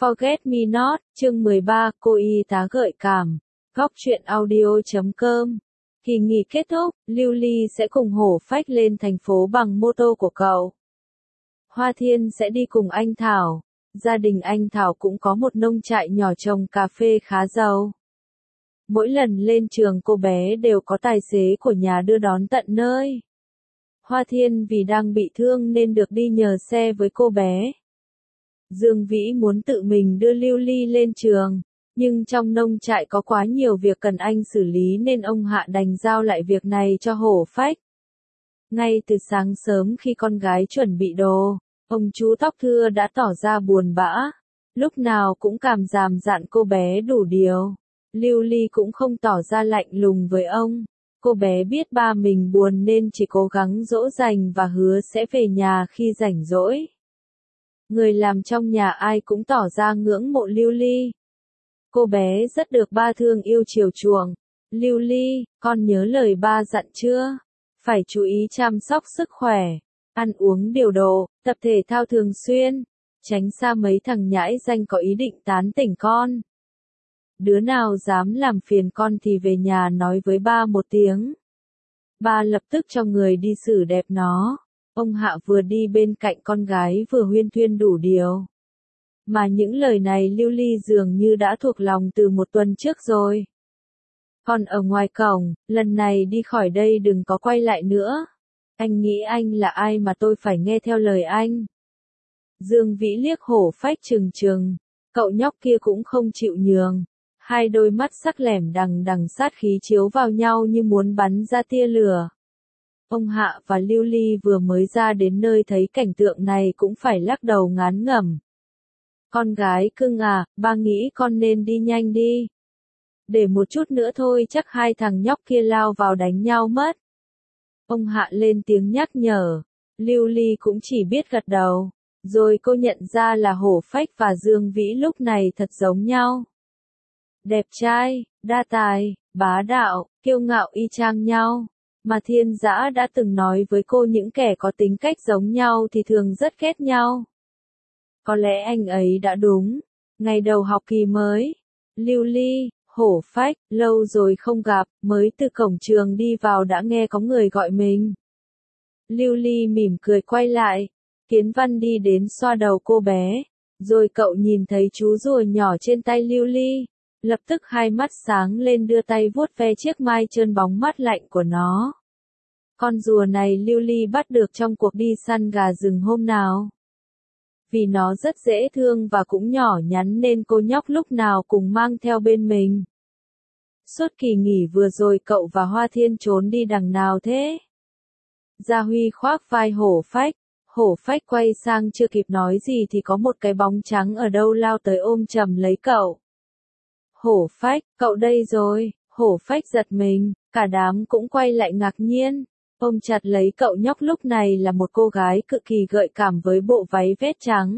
Forget Me Not, chương 13, cô y tá gợi cảm. Góc truyện audio.com. Kỳ nghỉ kết thúc, Lưu Ly sẽ cùng Hổ Phách lên thành phố bằng mô tô của cậu. Hoa Thiên sẽ đi cùng anh Thảo. Gia đình anh Thảo cũng có một nông trại nhỏ trồng cà phê khá giàu. Mỗi lần lên trường cô bé đều có tài xế của nhà đưa đón tận nơi. Hoa Thiên vì đang bị thương nên được đi nhờ xe với cô bé. Dương Vĩ muốn tự mình đưa Lưu Ly lên trường, nhưng trong nông trại có quá nhiều việc cần anh xử lý nên ông Hạ đành giao lại việc này cho Hổ Phách. Ngay từ sáng sớm khi con gái chuẩn bị đồ, ông chú tóc thưa đã tỏ ra buồn bã, lúc nào cũng cảm giảm dặn cô bé đủ điều. Lưu Ly cũng không tỏ ra lạnh lùng với ông, cô bé biết ba mình buồn nên chỉ cố gắng dỗ dành và hứa sẽ về nhà khi rảnh rỗi. Người làm trong nhà ai cũng tỏ ra ngưỡng mộ Lưu Ly. Cô bé rất được ba thương yêu chiều chuộng. Lưu Ly, con nhớ lời ba dặn chưa? Phải chú ý chăm sóc sức khỏe, ăn uống điều độ, tập thể thao thường xuyên, tránh xa mấy thằng nhãi danh có ý định tán tỉnh con. Đứa nào dám làm phiền con thì về nhà nói với ba một tiếng. Ba lập tức cho người đi xử đẹp nó. Ông Hạ vừa đi bên cạnh con gái vừa huyên thuyên đủ điều. Mà những lời này Lưu Ly dường như đã thuộc lòng từ một tuần trước rồi. Còn ở ngoài cổng, lần này đi khỏi đây đừng có quay lại nữa. Anh nghĩ anh là ai mà tôi phải nghe theo lời anh? Dương Vĩ liếc Hổ Phách trừng trừng, cậu nhóc kia cũng không chịu nhường. Hai đôi mắt sắc lẻm đằng đằng sát khí chiếu vào nhau như muốn bắn ra tia lửa. Ông Hạ và Lưu Ly vừa mới ra đến nơi thấy cảnh tượng này cũng phải lắc đầu ngán ngẩm. Con gái cưng à, ba nghĩ con nên đi nhanh đi. Để một chút nữa thôi chắc hai thằng nhóc kia lao vào đánh nhau mất. Ông Hạ lên tiếng nhắc nhở, Lưu Ly cũng chỉ biết gật đầu. Rồi cô nhận ra là Hổ Phách và Dương Vĩ lúc này thật giống nhau. Đẹp trai, đa tài, bá đạo, kiêu ngạo y chang nhau. Mà Thiên Dã đã từng nói với cô những kẻ có tính cách giống nhau thì thường rất ghét nhau. Có lẽ anh ấy đã đúng. Ngày đầu học kỳ mới, Lưu Ly, Hổ Phách, lâu rồi không gặp, mới từ cổng trường đi vào đã nghe có người gọi mình. Lưu Ly mỉm cười quay lại, Kiến Văn đi đến xoa đầu cô bé, rồi cậu nhìn thấy chú rùa nhỏ trên tay Lưu Ly, lập tức hai mắt sáng lên đưa tay vuốt ve chiếc mai trơn bóng mát lạnh của nó. Con rùa này Lưu Ly bắt được trong cuộc đi săn gà rừng hôm nào. Vì nó rất dễ thương và cũng nhỏ nhắn nên cô nhóc lúc nào cũng mang theo bên mình. Suốt kỳ nghỉ vừa rồi cậu và Hoa Thiên trốn đi đằng nào thế? Gia Huy khoác vai Hổ Phách quay sang chưa kịp nói gì thì có một cái bóng trắng ở đâu lao tới ôm chầm lấy cậu. Hổ Phách, cậu đây rồi. Hổ Phách giật mình, cả đám cũng quay lại ngạc nhiên. Ôm chặt lấy cậu nhóc lúc này là một cô gái cực kỳ gợi cảm với bộ váy vét trắng.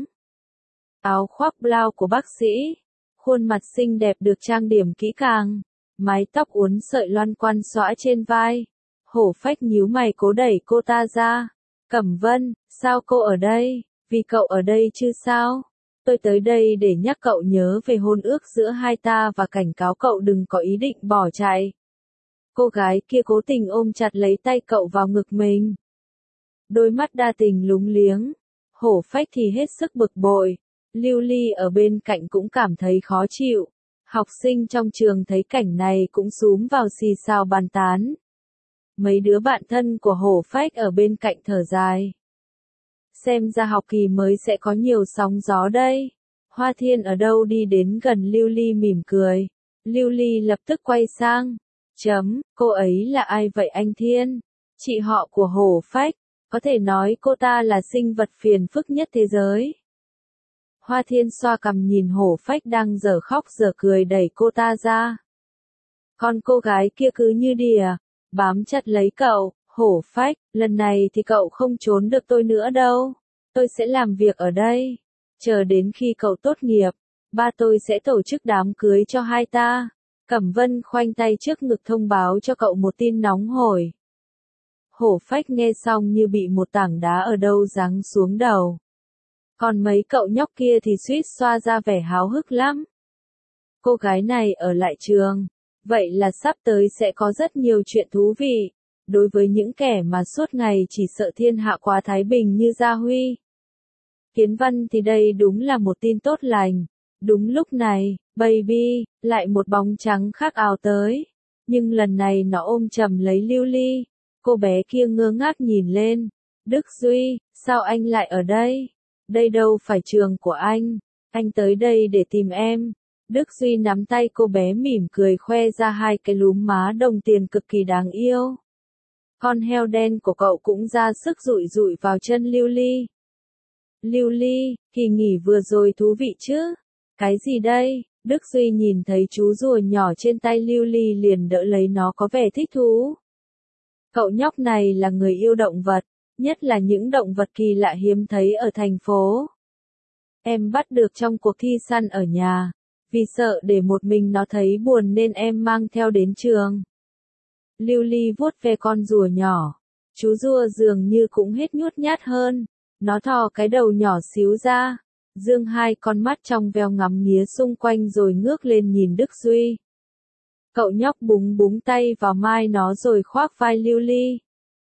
Áo khoác blau của bác sĩ. Khuôn mặt xinh đẹp được trang điểm kỹ càng. Mái tóc uốn sợi loăn quăn xõa trên vai. Hổ Phách nhíu mày cố đẩy cô ta ra. Cẩm Vân, sao cô ở đây? Vì cậu ở đây chứ sao? Tôi tới đây để nhắc cậu nhớ về hôn ước giữa hai ta và cảnh cáo cậu đừng có ý định bỏ chạy. Cô gái kia cố tình ôm chặt lấy tay cậu vào ngực mình. Đôi mắt đa tình lúng liếng. Hổ Phách thì hết sức bực bội. Lưu Ly ở bên cạnh cũng cảm thấy khó chịu. Học sinh trong trường thấy cảnh này cũng xúm vào xì xào bàn tán. Mấy đứa bạn thân của Hổ Phách ở bên cạnh thở dài. Xem ra học kỳ mới sẽ có nhiều sóng gió đây. Hoa Thiên ở đâu đi đến gần Lưu Ly mỉm cười. Lưu Ly lập tức quay sang. Cô ấy là ai vậy anh Thiên? Chị họ của Hổ Phách. Có thể nói cô ta là sinh vật phiền phức nhất thế giới. Hoa Thiên xoa cằm nhìn Hổ Phách đang dở khóc dở cười đẩy cô ta ra. Còn cô gái kia cứ như đìa, bám chặt lấy cậu. Hổ Phách, lần này thì cậu không trốn được tôi nữa đâu. Tôi sẽ làm việc ở đây. Chờ đến khi cậu tốt nghiệp, ba tôi sẽ tổ chức đám cưới cho hai ta. Cẩm Vân khoanh tay trước ngực thông báo cho cậu một tin nóng hổi. Hổ Phách nghe xong như bị một tảng đá ở đâu giáng xuống đầu. Còn mấy cậu nhóc kia thì suýt xoa ra vẻ háo hức lắm. Cô gái này ở lại trường, vậy là sắp tới sẽ có rất nhiều chuyện thú vị. Đối với những kẻ mà suốt ngày chỉ sợ thiên hạ quá thái bình như Gia Huy. Kiến Văn thì đây đúng là một tin tốt lành. Đúng lúc này, baby, lại một bóng trắng khác ào tới. Nhưng lần này nó ôm chầm lấy Lưu Ly. Cô bé kia ngơ ngác nhìn lên. Đức Duy, sao anh lại ở đây? Đây đâu phải trường của anh tới đây để tìm em. Đức Duy nắm tay cô bé mỉm cười khoe ra hai cái lúm má đồng tiền cực kỳ đáng yêu. Con heo đen của cậu cũng ra sức dụi dụi vào chân Lưu Ly. Lưu Ly, kỳ nghỉ vừa rồi thú vị chứ? Cái gì đây? Đức Duy nhìn thấy chú rùa nhỏ trên tay Lưu Ly liền đỡ lấy nó có vẻ thích thú. Cậu nhóc này là người yêu động vật, nhất là những động vật kỳ lạ hiếm thấy ở thành phố. Em bắt được trong cuộc thi săn ở nhà, vì sợ để một mình nó thấy buồn nên em mang theo đến trường. Lưu Ly vuốt ve con rùa nhỏ, chú rùa dường như cũng hết nhút nhát hơn, nó thò cái đầu nhỏ xíu ra, dương hai con mắt trong veo ngắm nghía xung quanh rồi ngước lên nhìn Đức Duy. Cậu nhóc búng búng tay vào mai nó rồi khoác vai Lưu Ly.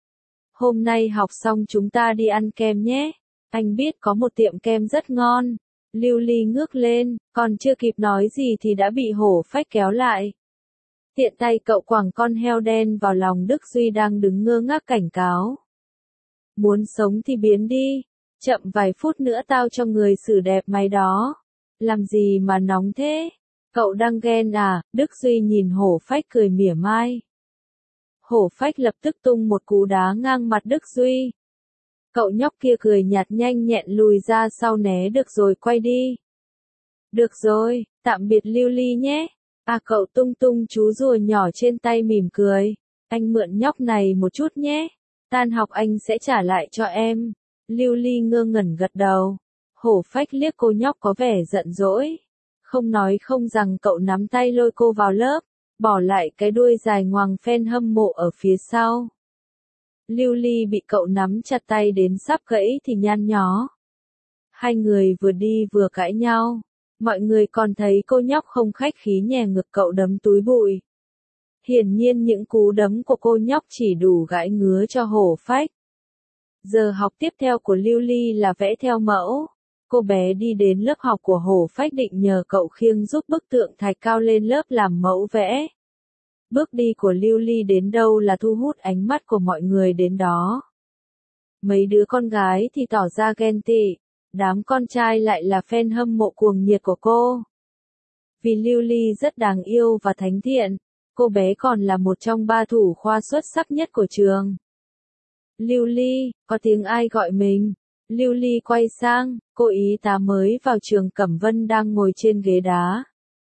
Hôm nay học xong chúng ta đi ăn kem nhé, anh biết có một tiệm kem rất ngon. Lưu Ly ngước lên, còn chưa kịp nói gì thì đã bị hổ phách kéo lại. Tiện tay cậu quẳng con heo đen vào lòng Đức Duy đang đứng ngơ ngác cảnh cáo. Muốn sống thì biến đi, chậm vài phút nữa tao cho người xử đẹp mày đó. Làm gì mà nóng thế? Cậu đang ghen à? Đức Duy nhìn hổ phách cười mỉa mai. Hổ phách lập tức tung một cú đá ngang mặt Đức Duy. Cậu nhóc kia cười nhạt nhanh nhẹn lùi ra sau né được rồi quay đi. Được rồi, tạm biệt Lưu Ly nhé. À cậu tung tung chú rùa nhỏ trên tay mỉm cười. Anh mượn nhóc này một chút nhé. Tan học anh sẽ trả lại cho em. Lưu Ly ngơ ngẩn gật đầu. Hổ phách liếc cô nhóc có vẻ giận dỗi. Không nói không rằng cậu nắm tay lôi cô vào lớp, bỏ lại cái đuôi dài ngoằng phen hâm mộ ở phía sau. Lưu Ly bị cậu nắm chặt tay đến sắp gãy thì nhăn nhó. Hai người vừa đi vừa cãi nhau. Mọi người còn thấy cô nhóc không khách khí nhè ngực cậu đấm túi bụi. Hiển nhiên những cú đấm của cô nhóc chỉ đủ gãi ngứa cho hổ phách. Giờ học tiếp theo của Lưu Ly là vẽ theo mẫu. Cô bé đi đến lớp học của hổ phách định nhờ cậu khiêng giúp bức tượng thạch cao lên lớp làm mẫu vẽ. Bước đi của Lưu Ly đến đâu là thu hút ánh mắt của mọi người đến đó. Mấy đứa con gái thì tỏ ra ghen tị, đám con trai lại là fan hâm mộ cuồng nhiệt của cô. Vì Lưu Ly rất đáng yêu và thánh thiện, cô bé còn là một trong 3 thủ khoa xuất sắc nhất của trường. Lưu Ly, có tiếng ai gọi mình? Lưu Ly quay sang, cô y tá mới vào trường Cẩm Vân đang ngồi trên ghế đá.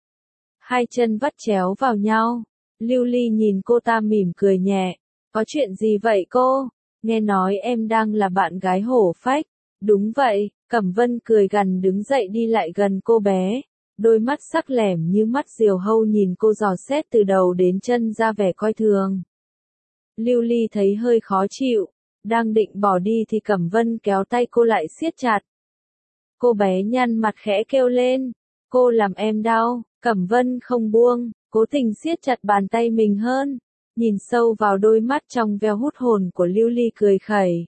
Hai chân vắt chéo vào nhau. Lưu Ly nhìn cô ta mỉm cười nhẹ. Có chuyện gì vậy cô? Nghe nói em đang là bạn gái hổ phách. Đúng vậy, Cẩm Vân cười gằn đứng dậy đi lại gần cô bé. Đôi mắt sắc lẻm như mắt diều hâu nhìn cô dò xét từ đầu đến chân ra vẻ coi thường. Lưu Ly thấy hơi khó chịu. Đang định bỏ đi thì Cẩm Vân kéo tay cô lại siết chặt. Cô bé nhăn mặt khẽ kêu lên. Cô làm em đau. Cẩm Vân không buông, cố tình siết chặt bàn tay mình hơn. Nhìn sâu vào đôi mắt trong veo hút hồn của Lưu Ly cười khẩy.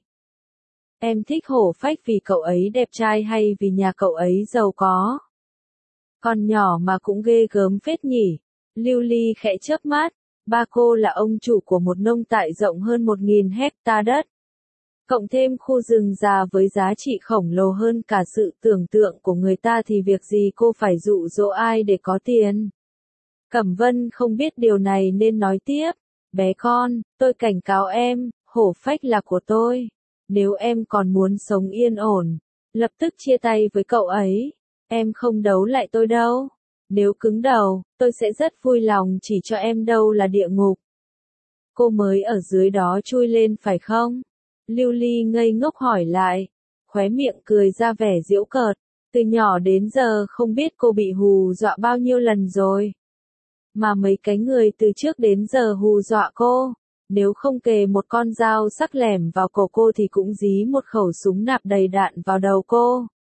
Em thích hổ phách vì cậu ấy đẹp trai hay vì nhà cậu ấy giàu có? Con nhỏ mà cũng ghê gớm phết nhỉ. Lưu Ly khẽ chớp mắt. Ba cô là ông chủ của một nông trại rộng hơn 1.000 hecta đất. Cộng thêm khu rừng già với giá trị khổng lồ hơn cả sự tưởng tượng của người ta thì việc gì cô phải dụ dỗ ai để có tiền. Cẩm Vân không biết điều này nên nói tiếp. Bé con, tôi cảnh cáo em, hổ phách là của tôi. Nếu em còn muốn sống yên ổn, lập tức chia tay với cậu ấy. Em không đấu lại tôi đâu. Nếu cứng đầu, tôi sẽ rất vui lòng chỉ cho em đâu là địa ngục. Cô mới ở dưới đó chui lên phải không? Lưu Ly ngây ngốc hỏi lại, khóe miệng cười ra vẻ giễu cợt, từ nhỏ đến giờ không biết cô bị hù dọa bao nhiêu lần rồi. Mà mấy cái người từ trước đến giờ hù dọa cô, nếu không kề một con dao sắc lẻm vào cổ cô thì cũng dí một khẩu súng nạp đầy đạn vào đầu cô.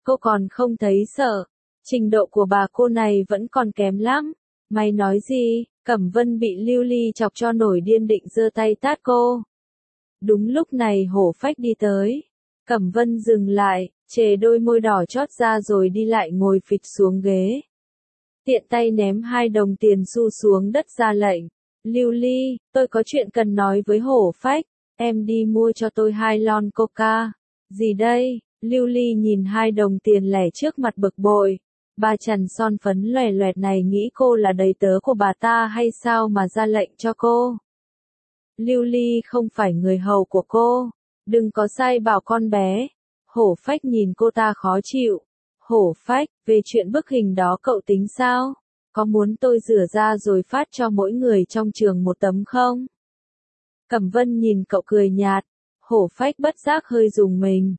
Cô còn không thấy sợ. Trình độ của bà cô này vẫn còn kém lắm. Mày nói gì? Cẩm Vân bị Lưu Ly chọc cho nổi điên định giơ tay tát cô. Đúng lúc này Hổ Phách đi tới. Cẩm Vân dừng lại, chề đôi môi đỏ chót ra rồi đi lại ngồi phịch xuống ghế. Tiện tay ném 2 đồng tiền xu xuống đất ra lệnh. Lưu Ly, tôi có chuyện cần nói với Hổ Phách. Em đi mua cho tôi 2 lon coca. Gì đây? Lưu Ly nhìn 2 đồng tiền lẻ trước mặt bực bội. Bà chằn son phấn loè loẹt này nghĩ cô là đầy tớ của bà ta hay sao mà ra lệnh cho cô? Lưu Ly không phải người hầu của cô. Đừng có sai bảo con bé. Hổ Phách nhìn cô ta khó chịu. Hổ Phách, về chuyện bức hình đó cậu tính sao? Có muốn tôi rửa ra rồi phát cho mỗi người trong trường một tấm không? Cẩm Vân nhìn cậu cười nhạt. Hổ Phách bất giác hơi rùng mình.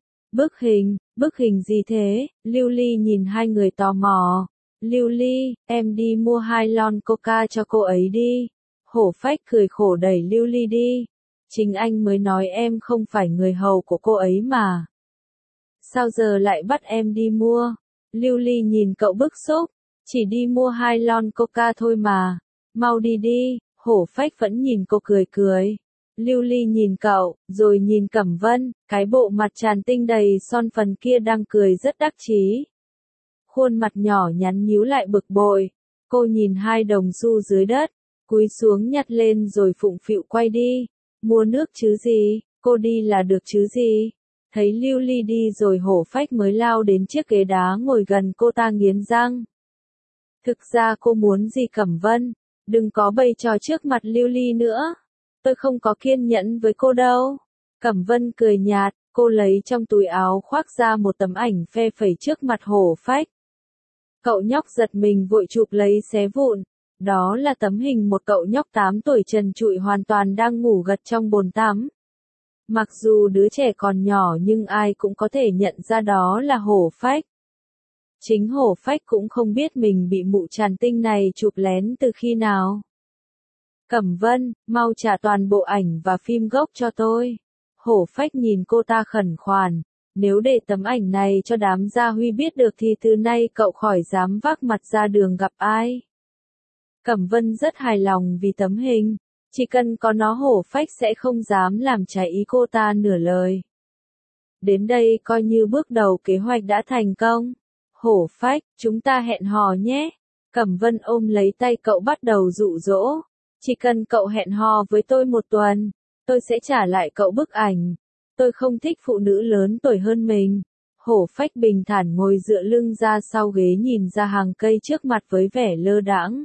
Bức hình gì thế? Lưu Ly nhìn hai người tò mò. Lưu Ly, em đi mua 2 lon coca cho cô ấy đi. Hổ Phách cười khổ đẩy Lưu Ly đi. Chính anh mới nói em không phải người hầu của cô ấy mà. Sao giờ lại bắt em đi mua? Lưu Ly nhìn cậu bức xúc. Chỉ đi mua 2 lon coca thôi mà. Mau đi đi. Hổ Phách vẫn nhìn cô cười cười. Lưu Ly nhìn cậu, rồi nhìn Cẩm Vân, cái bộ mặt tràn tinh đầy son phấn kia đang cười rất đắc chí. Khuôn mặt nhỏ nhắn nhíu lại bực bội. Cô nhìn 2 đồng xu dưới đất, cúi xuống nhặt lên rồi phụng phịu quay đi. Mua nước chứ gì, cô đi là được chứ gì. Thấy Lưu Ly đi rồi Hổ Phách mới lao đến chiếc ghế đá ngồi gần cô ta nghiến răng. Thực ra cô muốn gì Cẩm Vân, đừng có bày trò trước mặt Lưu Ly nữa. Tôi không có kiên nhẫn với cô đâu. Cẩm Vân cười nhạt, cô lấy trong túi áo khoác ra một tấm ảnh phe phẩy trước mặt Hổ Phách. Cậu nhóc giật mình vội chụp lấy xé vụn. Đó là tấm hình một cậu nhóc 8 tuổi trần trụi hoàn toàn đang ngủ gật trong bồn tắm. Mặc dù đứa trẻ còn nhỏ nhưng ai cũng có thể nhận ra đó là Hổ Phách. Chính Hổ Phách cũng không biết mình bị mụ tràn tinh này chụp lén từ khi nào. Cẩm Vân, mau trả toàn bộ ảnh và phim gốc cho tôi. Hổ Phách nhìn cô ta khẩn khoản. Nếu để tấm ảnh này cho đám gia huy biết được thì từ nay cậu khỏi dám vác mặt ra đường gặp ai. Cẩm Vân rất hài lòng vì tấm hình. Chỉ cần có nó Hổ Phách sẽ không dám làm trái ý cô ta nửa lời. Đến đây coi như bước đầu kế hoạch đã thành công. Hổ Phách, chúng ta hẹn hò nhé. Cẩm Vân ôm lấy tay cậu bắt đầu dụ dỗ. Chỉ cần cậu hẹn hò với tôi 1 tuần, tôi sẽ trả lại cậu bức ảnh. Tôi không thích phụ nữ lớn tuổi hơn mình. Hổ Phách bình thản ngồi dựa lưng ra sau ghế nhìn ra hàng cây trước mặt với vẻ lơ đãng.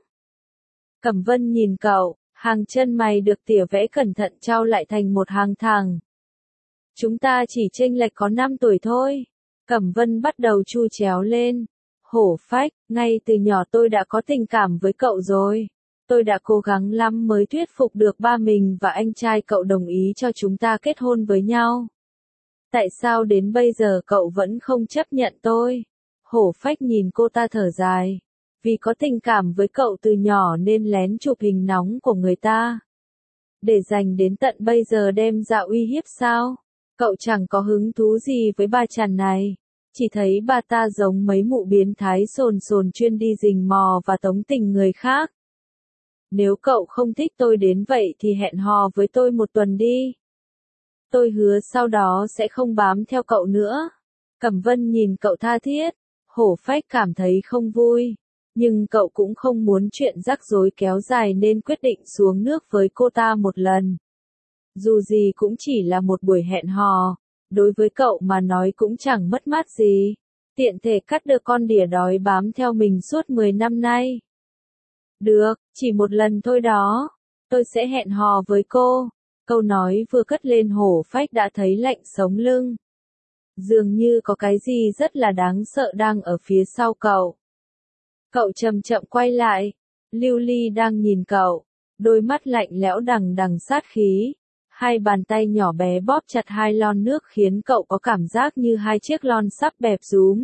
Cẩm Vân nhìn cậu, hàng chân mày được tỉa vẽ cẩn thận trao lại thành một hàng thẳng. Chúng ta chỉ chênh lệch có 5 tuổi thôi. Cẩm Vân bắt đầu chu chéo lên. Hổ Phách, ngay từ nhỏ tôi đã có tình cảm với cậu rồi. Tôi đã cố gắng lắm mới thuyết phục được ba mình và anh trai cậu đồng ý cho chúng ta kết hôn với nhau. Tại sao đến bây giờ cậu vẫn không chấp nhận tôi? Hổ Phách nhìn cô ta thở dài. Vì có tình cảm với cậu từ nhỏ nên lén chụp hình nóng của người ta. Để dành đến tận bây giờ đem ra uy hiếp sao? Cậu chẳng có hứng thú gì với bà chằn này. Chỉ thấy bà ta giống mấy mụ biến thái sồn sồn chuyên đi rình mò và tống tình người khác. Nếu cậu không thích tôi đến vậy thì hẹn hò với tôi 1 tuần đi. Tôi hứa sau đó sẽ không bám theo cậu nữa. Cẩm Vân nhìn cậu tha thiết. Hổ Phách cảm thấy không vui. Nhưng cậu cũng không muốn chuyện rắc rối kéo dài nên quyết định xuống nước với cô ta 1 lần. Dù gì cũng chỉ là một buổi hẹn hò. Đối với cậu mà nói cũng chẳng mất mát gì. Tiện thể cắt được con đỉa đói bám theo mình suốt 10 năm nay. Được, chỉ 1 lần thôi đó. Tôi sẽ hẹn hò với cô. Câu nói vừa cất lên Hổ Phách đã thấy lạnh sống lưng. Dường như có cái gì rất là đáng sợ đang ở phía sau cậu. Cậu chậm chậm quay lại. Lưu Ly đang nhìn cậu. Đôi mắt lạnh lẽo đằng đằng sát khí. 2 bàn tay nhỏ bé bóp chặt 2 lon nước khiến cậu có cảm giác như 2 chiếc lon sắp bẹp rúm.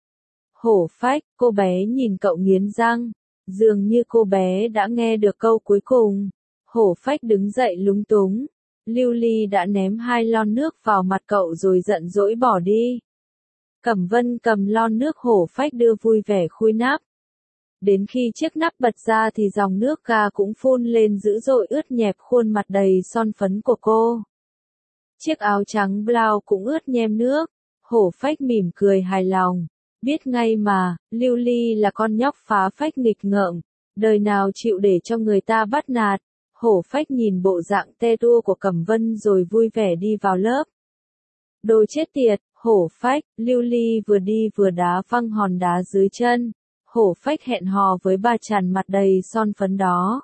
Hổ Phách, cô bé nhìn cậu nghiến răng. Dường như cô bé đã nghe được câu cuối cùng. Hổ Phách đứng dậy lúng túng. Lưu Ly đã ném 2 lon nước vào mặt cậu rồi giận dỗi bỏ đi. Cẩm Vân cầm lon nước hổ phách đưa vui vẻ khui nắp. Đến khi chiếc nắp bật ra thì dòng nước ga cũng phun lên dữ dội ướt nhẹp khuôn mặt đầy son phấn của cô. Chiếc áo trắng blau cũng ướt nhem nước. Hổ phách mỉm cười hài lòng. Biết ngay mà, Lưu Ly là con nhóc phá phách nghịch ngợm, đời nào chịu để cho người ta bắt nạt. Hổ phách nhìn bộ dạng tê tua của Cẩm Vân rồi vui vẻ đi vào lớp. Đồ chết tiệt, hổ phách, Lưu Ly vừa đi vừa đá văng hòn đá dưới chân. Hổ phách hẹn hò với bà chằn mặt đầy son phấn đó.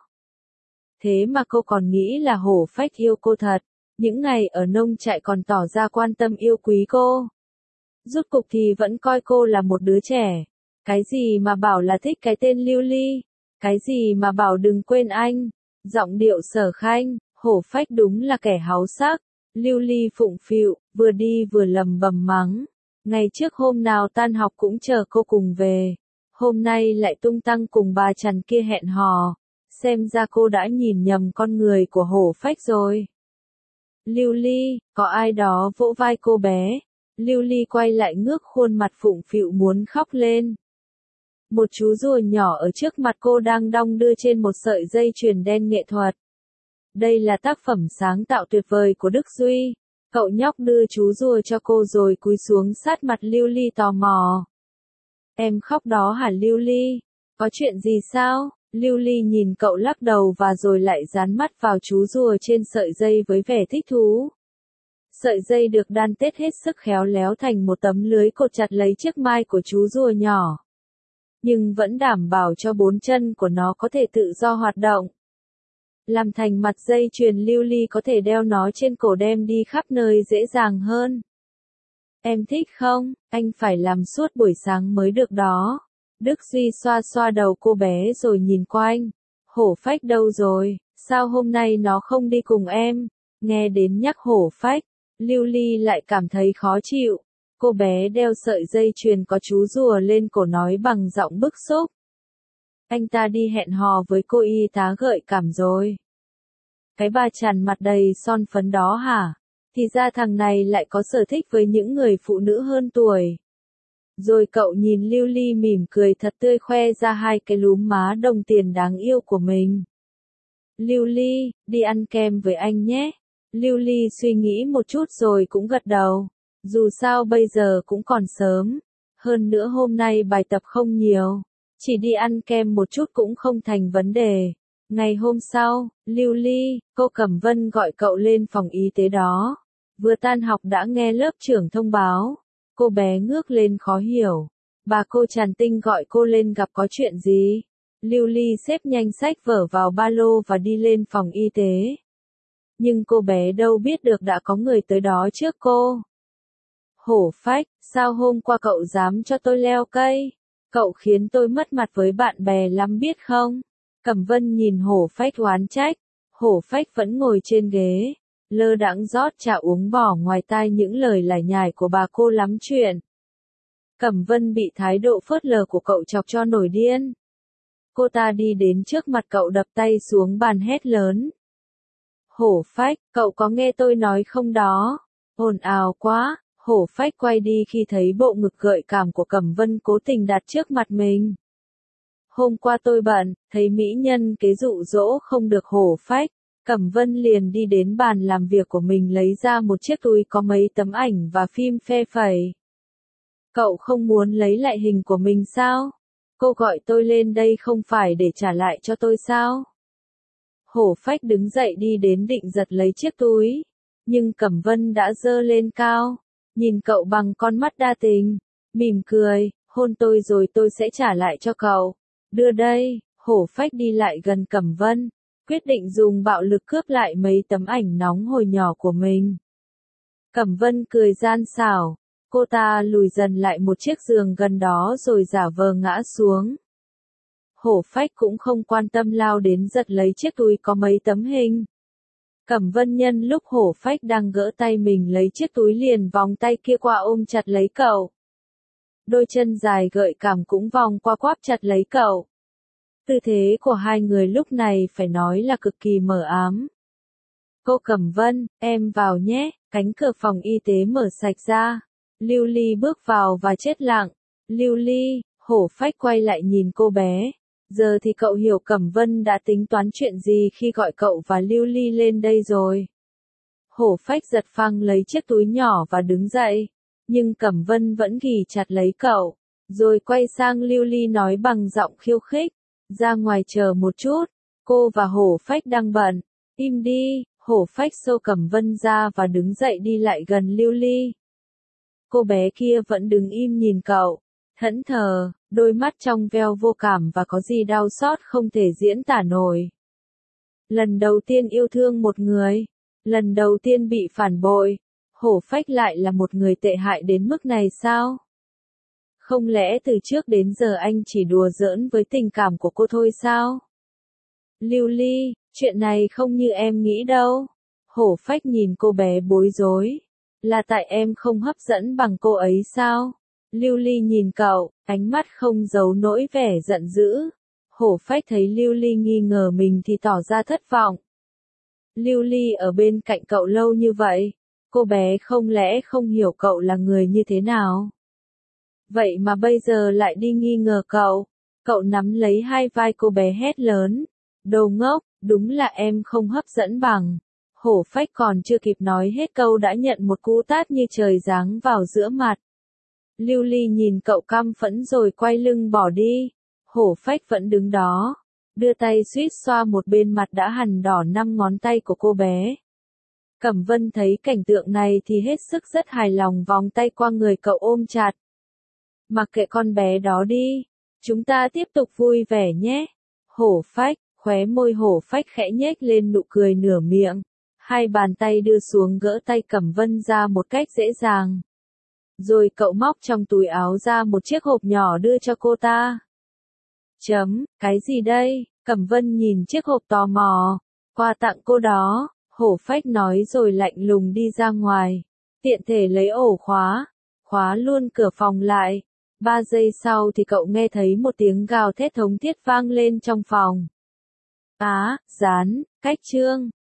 Thế mà cô còn nghĩ là hổ phách yêu cô thật, những ngày ở nông trại còn tỏ ra quan tâm yêu quý cô. Rốt cục thì vẫn coi cô là một đứa trẻ. Cái gì mà bảo là thích cái tên Lưu Ly, cái gì mà bảo đừng quên anh. Giọng điệu Sở Khanh, hổ phách đúng là kẻ háu sắc. Lưu Ly phụng phịu, vừa đi vừa lầm bầm mắng. Ngày trước hôm nào tan học cũng chờ cô cùng về. Hôm nay lại tung tăng cùng bà chằn kia hẹn hò. Xem ra cô đã nhìn nhầm con người của hổ phách rồi. Lưu Ly, có ai đó vỗ vai cô bé. Lưu Ly quay lại ngước khuôn mặt phụng phịu muốn khóc lên. Một chú rùa nhỏ ở trước mặt cô đang đong đưa trên một sợi dây chuyền đen nghệ thuật. Đây là tác phẩm sáng tạo tuyệt vời của Đức Duy. Cậu nhóc đưa chú rùa cho cô rồi cúi xuống sát mặt Lưu Ly tò mò. Em khóc đó hả Lưu Ly? Có chuyện gì sao? Lưu Ly nhìn cậu lắc đầu và rồi lại dán mắt vào chú rùa trên sợi dây với vẻ thích thú. Sợi dây được đan tết hết sức khéo léo thành một tấm lưới cột chặt lấy chiếc mai của chú rùa nhỏ. Nhưng vẫn đảm bảo cho bốn chân của nó có thể tự do hoạt động. Làm thành mặt dây chuyền Lưu Ly có thể đeo nó trên cổ đem đi khắp nơi dễ dàng hơn. Em thích không? Anh phải làm suốt buổi sáng mới được đó. Đức Duy xoa xoa đầu cô bé rồi nhìn quanh. Hổ phách đâu rồi? Sao hôm nay nó không đi cùng em? Nghe đến nhắc hổ phách, Lưu Ly lại cảm thấy khó chịu. Cô bé đeo sợi dây chuyền có chú rùa lên cổ nói bằng giọng bức xúc. Anh ta đi hẹn hò với cô y tá gợi cảm rồi. Cái bà chằn mặt đầy son phấn đó hả? Thì ra thằng này lại có sở thích với những người phụ nữ hơn tuổi. Rồi cậu nhìn Lưu Ly mỉm cười thật tươi khoe ra hai cái lúm má đồng tiền đáng yêu của mình. Lưu Ly, đi ăn kem với anh nhé. Lưu Ly suy nghĩ một chút rồi cũng gật đầu. Dù sao bây giờ cũng còn sớm. Hơn nữa hôm nay bài tập không nhiều. Chỉ đi ăn kem một chút cũng không thành vấn đề. Ngày hôm sau, Lưu Ly, cô Cẩm Vân gọi cậu lên phòng y tế đó. Vừa tan học đã nghe lớp trưởng thông báo. Cô bé ngước lên khó hiểu. Bà cô Tràn Tinh gọi cô lên gặp có chuyện gì? Lưu Ly xếp nhanh sách vở vào ba lô và đi lên phòng y tế. Nhưng cô bé đâu biết được đã có người tới đó trước cô. Hổ phách, sao hôm qua cậu dám cho tôi leo cây? Cậu khiến tôi mất mặt với bạn bè lắm biết không? Cẩm Vân nhìn hổ phách oán trách. Hổ phách vẫn ngồi trên ghế, lơ đãng rót trà uống bỏ ngoài tai những lời lải nhải của bà cô lắm chuyện. Cẩm Vân bị thái độ phớt lờ của cậu chọc cho nổi điên. Cô ta đi đến trước mặt cậu đập tay xuống bàn hét lớn. Hổ phách, cậu có nghe tôi nói không đó? Ồn ào quá, hổ phách quay đi khi thấy bộ ngực gợi cảm của Cẩm Vân cố tình đặt trước mặt mình. Hôm qua tôi bận, thấy mỹ nhân kế dụ dỗ không được hổ phách. Cẩm Vân liền đi đến bàn làm việc của mình lấy ra một chiếc túi có mấy tấm ảnh và phim phe phẩy. Cậu không muốn lấy lại hình của mình sao? Cô gọi tôi lên đây không phải để trả lại cho tôi sao? Hổ phách đứng dậy đi đến định giật lấy chiếc túi. Nhưng Cẩm Vân đã giơ lên cao. Nhìn cậu bằng con mắt đa tình. Mỉm cười, hôn tôi rồi tôi sẽ trả lại cho cậu. Đưa đây, hổ phách đi lại gần Cẩm Vân. Quyết định dùng bạo lực cướp lại mấy tấm ảnh nóng hồi nhỏ của mình. Cẩm Vân cười gian xảo. Cô ta lùi dần lại một chiếc giường gần đó rồi giả vờ ngã xuống. Hổ phách cũng không quan tâm lao đến giật lấy chiếc túi có mấy tấm hình. Cẩm Vân nhân lúc hổ phách đang gỡ tay mình lấy chiếc túi liền vòng tay kia qua ôm chặt lấy cậu. Đôi chân dài gợi cảm cũng vòng qua quáp chặt lấy cậu. Tư thế của hai người lúc này phải nói là cực kỳ mờ ám. Cô Cẩm Vân, em vào nhé, cánh cửa phòng y tế mở sạch ra. Lưu Ly bước vào và chết lặng. Lưu Ly, hổ phách quay lại nhìn cô bé. Giờ thì cậu hiểu Cẩm Vân đã tính toán chuyện gì khi gọi cậu và Lưu Ly lên đây rồi. Hổ phách giật phăng lấy chiếc túi nhỏ và đứng dậy. Nhưng Cẩm Vân vẫn ghì chặt lấy cậu. Rồi quay sang Lưu Ly nói bằng giọng khiêu khích. Ra ngoài chờ một chút. Cô và hổ phách đang bận. Im đi, hổ phách xô Cẩm Vân ra và đứng dậy đi lại gần Lưu Ly. Cô bé kia vẫn đứng im nhìn cậu. Thẫn thờ, đôi mắt trong veo vô cảm và có gì đau xót không thể diễn tả nổi. Lần đầu tiên yêu thương một người. Lần đầu tiên bị phản bội. Hổ phách lại là một người tệ hại đến mức này sao? Không lẽ từ trước đến giờ anh chỉ đùa giỡn với tình cảm của cô thôi sao? Lưu Ly, chuyện này không như em nghĩ đâu. Hổ phách nhìn cô bé bối rối. Là tại em không hấp dẫn bằng cô ấy sao? Lưu Ly nhìn cậu, ánh mắt không giấu nỗi vẻ giận dữ. Hổ phách thấy Lưu Ly nghi ngờ mình thì tỏ ra thất vọng. Lưu Ly ở bên cạnh cậu lâu như vậy, cô bé không lẽ không hiểu cậu là người như thế nào? Vậy mà bây giờ lại đi nghi ngờ cậu. Cậu nắm lấy hai vai cô bé hét lớn. Đồ ngốc, đúng là em không hấp dẫn bằng. Hổ phách còn chưa kịp nói hết câu đã nhận một cú tát như trời giáng vào giữa mặt. Lưu Ly nhìn cậu căm phẫn rồi quay lưng bỏ đi. Hổ phách vẫn đứng đó. Đưa tay suýt xoa một bên mặt đã hằn đỏ 5 ngón tay của cô bé. Cẩm Vân thấy cảnh tượng này thì hết sức rất hài lòng vòng tay qua người cậu ôm chặt. Mặc kệ con bé đó đi. Chúng ta tiếp tục vui vẻ nhé. Hổ phách, khóe môi hổ phách khẽ nhếch lên nụ cười nửa miệng. Hai bàn tay đưa xuống gỡ tay Cẩm Vân ra một cách dễ dàng. Rồi cậu móc trong túi áo ra một chiếc hộp nhỏ đưa cho cô ta. Cái gì đây? Cẩm Vân nhìn chiếc hộp tò mò. Quà tặng cô đó, hổ phách nói rồi lạnh lùng đi ra ngoài. Tiện thể lấy ổ khóa. Khóa luôn cửa phòng lại. 3 giây sau thì cậu nghe thấy một tiếng gào thét thống thiết vang lên trong phòng. Á, Gián, Cách Trương.